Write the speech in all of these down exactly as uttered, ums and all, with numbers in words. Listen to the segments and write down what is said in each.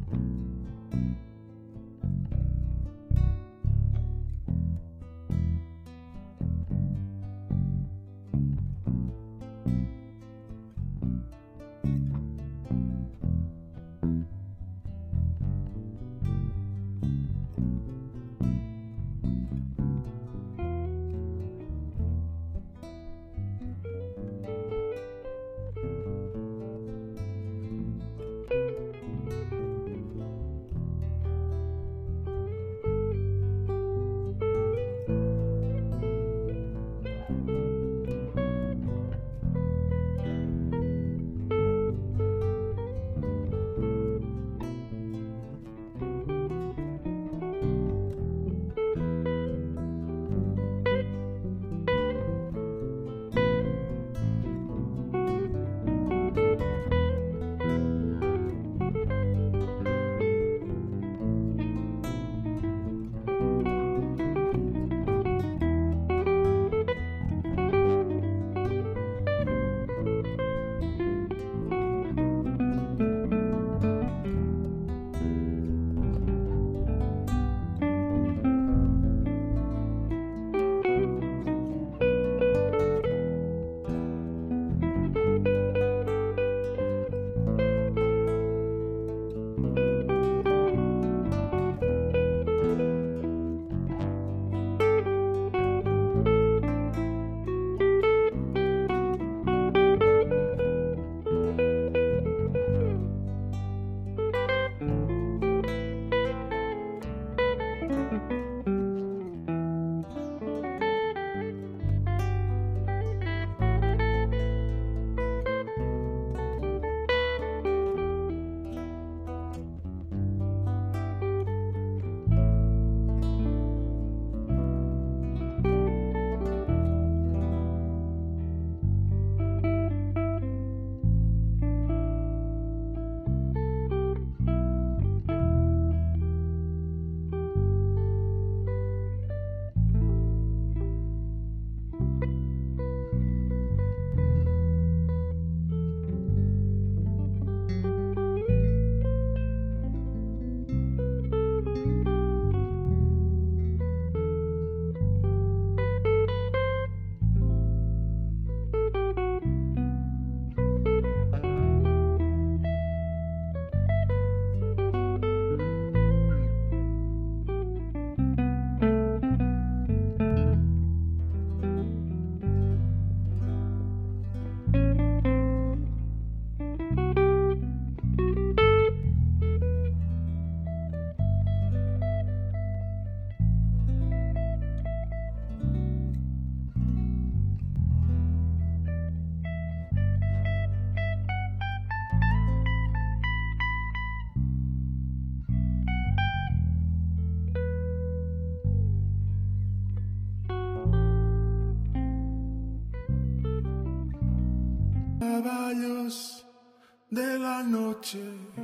Caballos de la noche,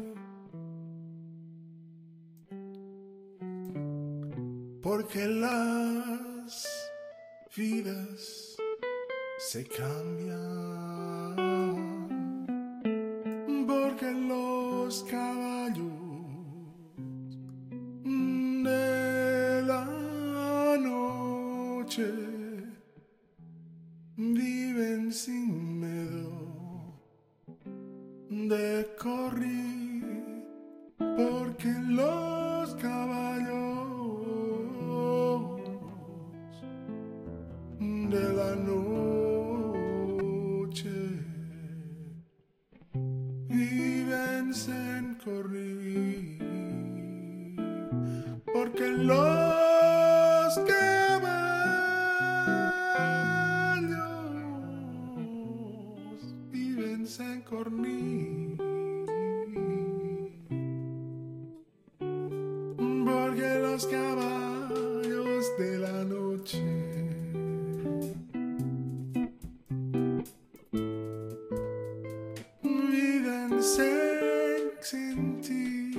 porque las vidas se cambian, porque los caballos de la noche viven sin miedo de correr, porque los caballos de la noche viven sin correr, porque los caballos viven sin correr, porque los caballos de la noche viven sin sentir.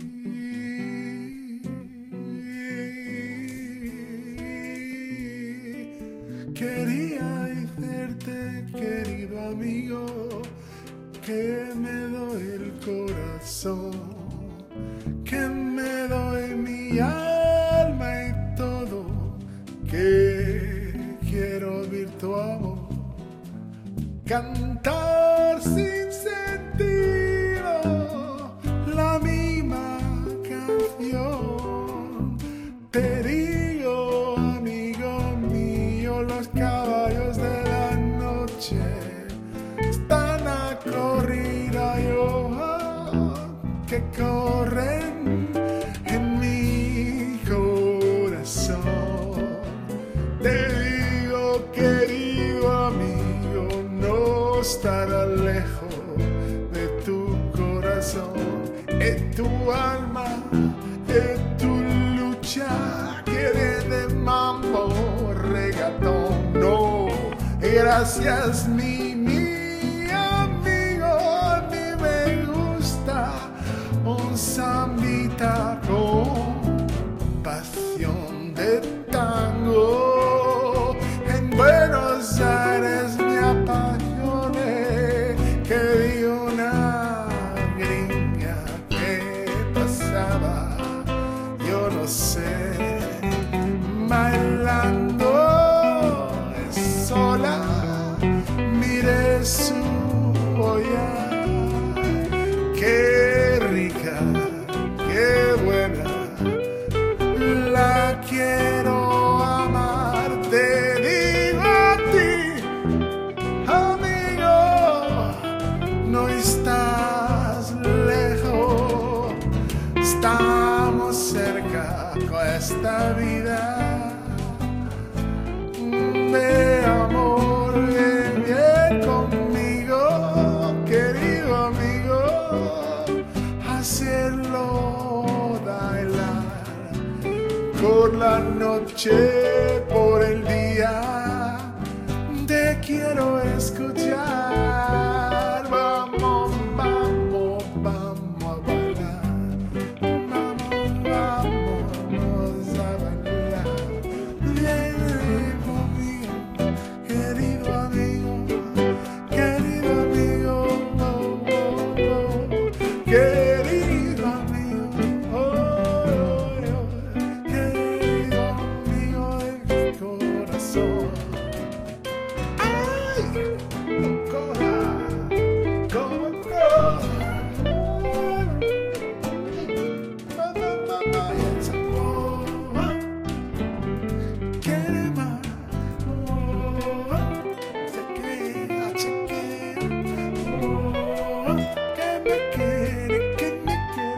Quería decirte, querido amigo, que me doy el corazón que me doy mi alma y todo, que quiero oír tu amor, cantar sin sentido la misma canción. Te digo, amigo mío, los caballos de la noche están a corrida, yo que corren en mi corazón. Te digo, querido amigo, no estará lejos de tu corazón, en tu alma, en tu lucha, que viene mambo, regatón. No, gracias mi, mi amigo, a mí me gusta un sambita con pasión de tango. En Buenos Aires me apasioné, que vi una gringa que pasaba, yo no sé, bailando sola, miré su olla, qué rica, qué buena, la quiero amar. Te digo a ti, amigo, no estás lejos, estamos cerca con esta vida de amor. Ven bien conmigo, querido amigo, hacerlo bailar por la noche, por el día, te quiero escuchar. Vamos, vamos, vamos a bailar, vamos, vamos a bailar. Ven conmigo, querido amigo, querido amigo, oh, oh, oh, querido amigo, oh, oh, oh, querido amigo de mi corazón. Ay, coja, coja, quiere más, se queda, se queda, que me quiere, que me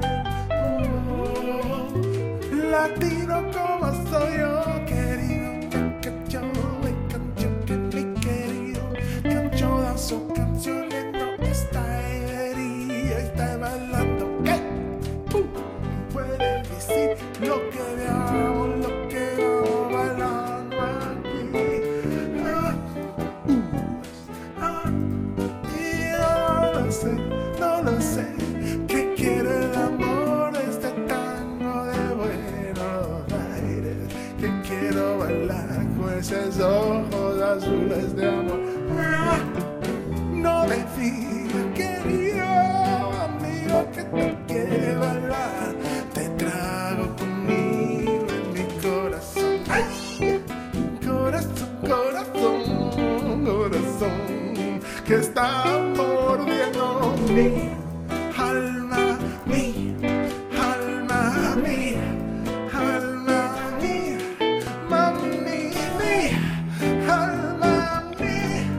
quiere, latino como soy yo, querido, que yo, el cancho que mi querido, cancho danzo canciones, no está herida, está bailando, ¿qué? Uh, puede decir lo que veamos, lo que vamos bailando aquí. Ah, uh, ah, y yo no lo sé, no lo sé, que quiere el amor de este tango de Buenos Aires, que quiero bailar con esos ojos azules de amor. Ah, no me digas, querido amigo, que te quiere bailar, te trago conmigo en mi corazón. Ay, corazón, corazón, corazón, que está mordiendo mi alma, mi alma, mi alma, mi mami, mi alma, mi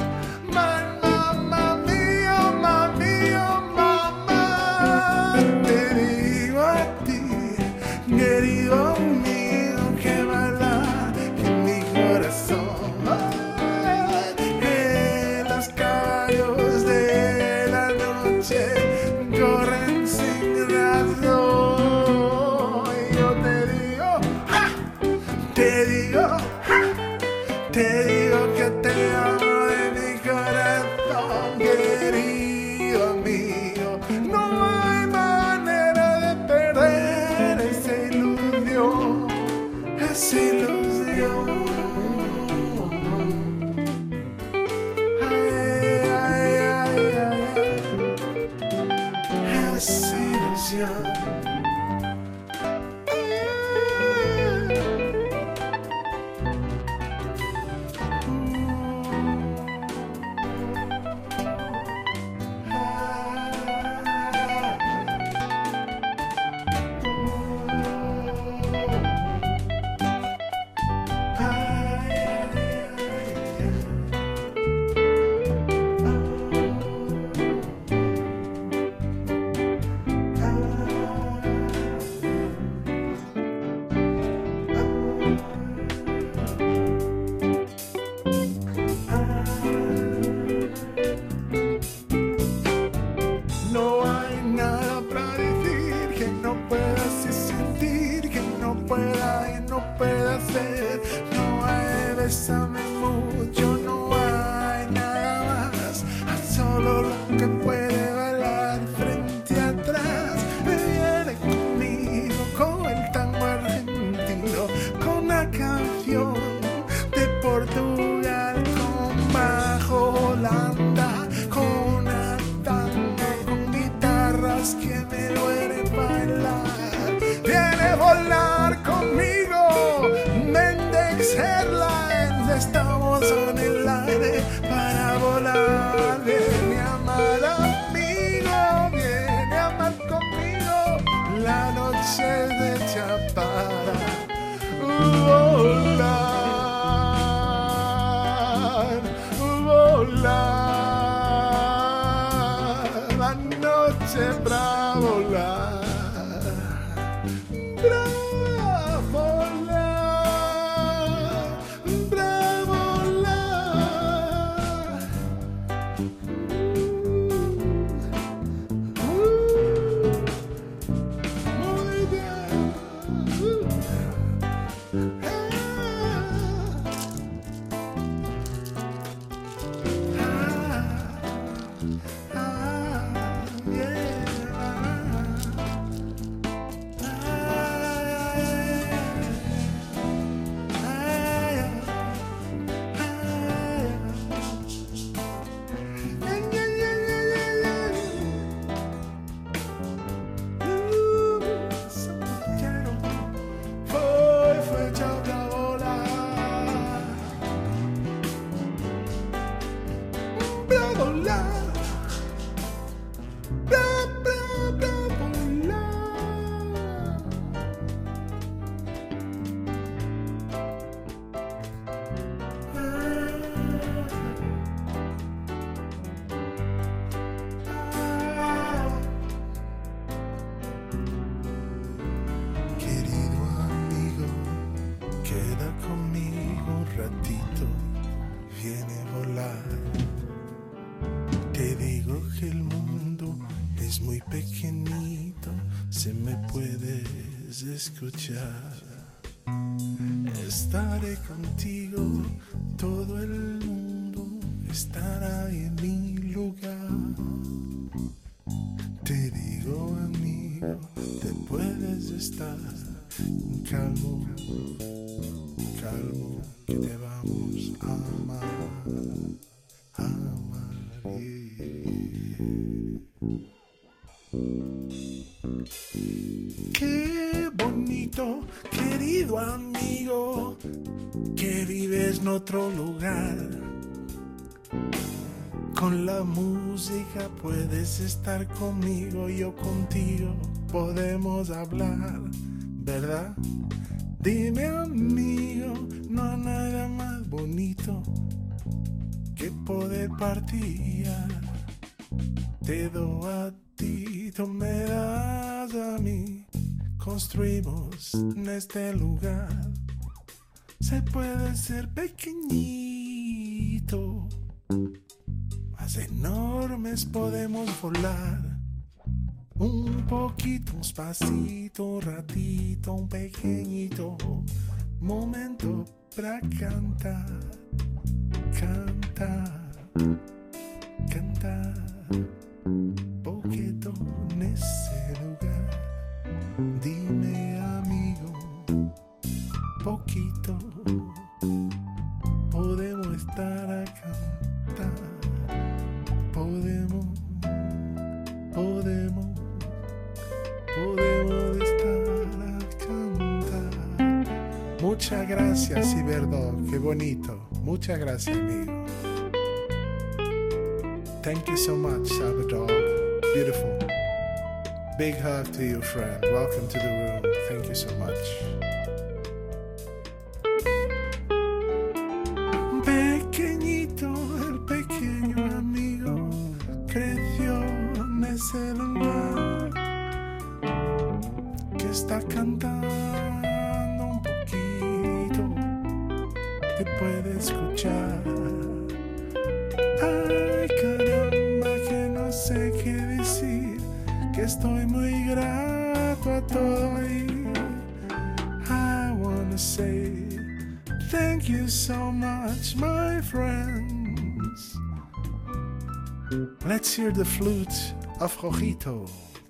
mamá mía, mami, oh, mamá. Te digo a ti, querido amigo, que bailar en mi corazón. En los caballos de la noche corren sin razón. Y yo te digo, ¡ja! Te digo, ¡ja! Te digo que te amo de mi corazón, querido amigo. No hay manera de perder esa ilusión. pueda y no pueda hacer. No hay bésame mucho, no hay nada más. Solo lo que puede bailar frente a atrás. Me viene conmigo con el tango argentino, con una canción de Portugal, con bajo Holanda, con una tanga, con guitarras que me duele bailar. Viene a volar conmigo, Mendex Airlines, estamos en el aire para volar. Viene a amar amigo, viene a amar conmigo, la noche de Chapara. Volar, volar, la noche para volar. Escuchar, estaré contigo, todo el mundo estará en mi lugar. Te digo amigo, te puedes estar calmo, calmo, que te vamos a amar, a amar. Qué bonito, querido amigo, que vives en otro lugar. Con la música puedes estar conmigo, yo contigo podemos hablar, ¿verdad? Dime amigo, no hay nada más bonito que poder partir. Te doy a ti, tú me das a mí. Construimos en este lugar. Se puede ser pequeñito, más enormes podemos volar. Un poquito, un pasito, un ratito, un pequeñito momento para cantar, cantar, cantar. Poquito en ese lugar. Dime amigo, poquito podemos estar a cantar. Podemos, podemos, podemos estar a cantar. Muchas gracias, Ciberdo, qué bonito. Muchas gracias, amigo. Thank you so much, Salvador. Beautiful. Big hug to you, friend. Welcome to the room. Thank you so much. Pequeñito, el pequeño amigo creció en ese lugar que está cantando un poquito, te puede escuchar. Ay, caramba, que no sé qué decir, que estoy muy grato a todo ahí. Ay, say thank you so much, my friends. Let's hear the flute of Jojito.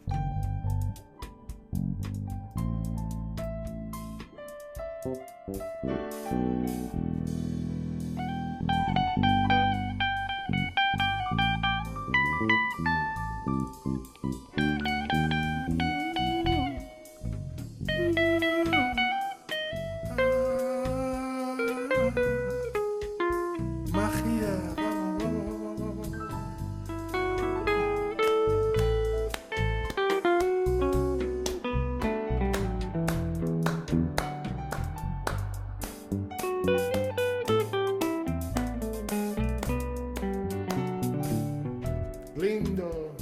Lindo.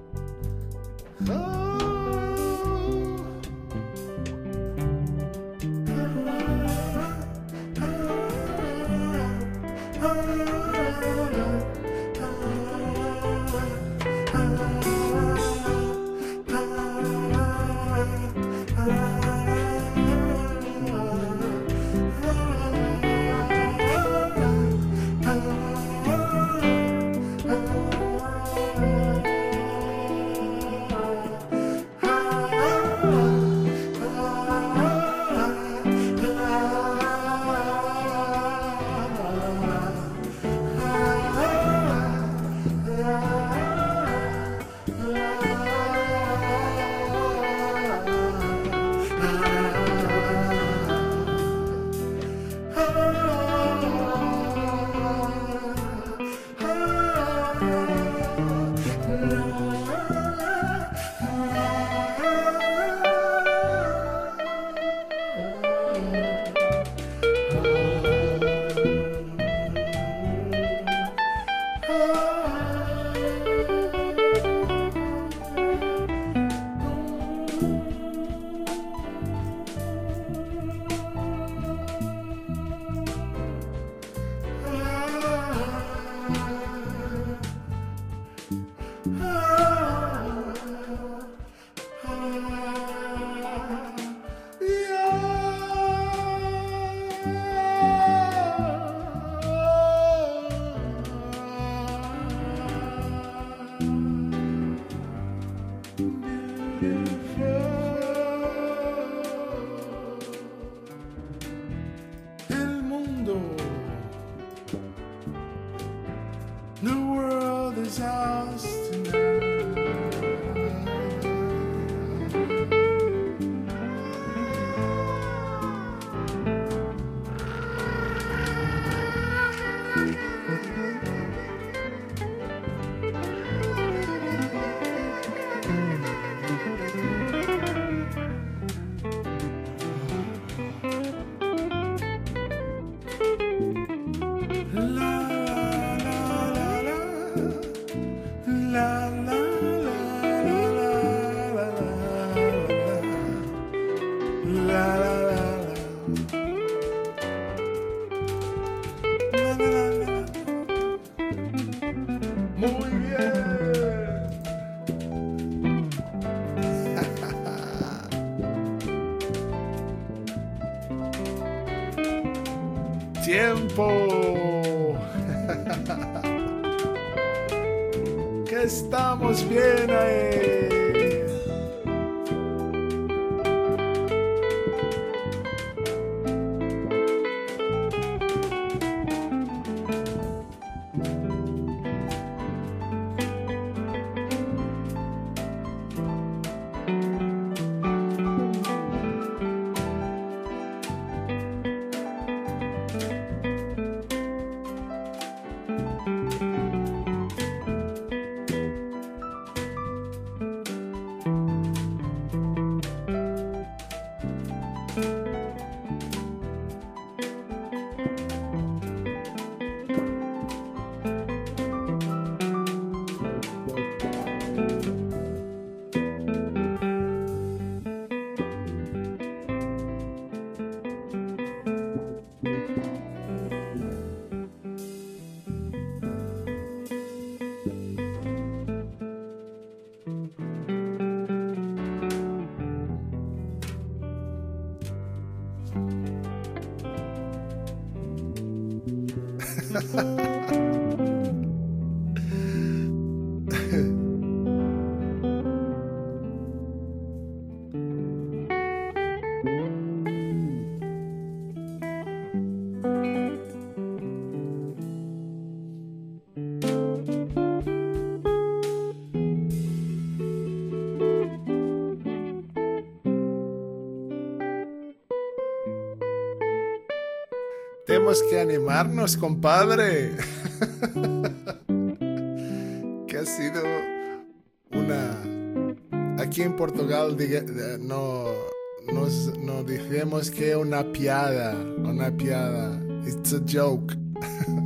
Oh. El mundo. The world is ours tonight. Muy bien. Tiempo. Que estamos bien ahí. Tenemos que animarnos, compadre. Que ha sido una... Aquí en Portugal diga, no, nos, no decimos que una piada, una piada. It's a joke.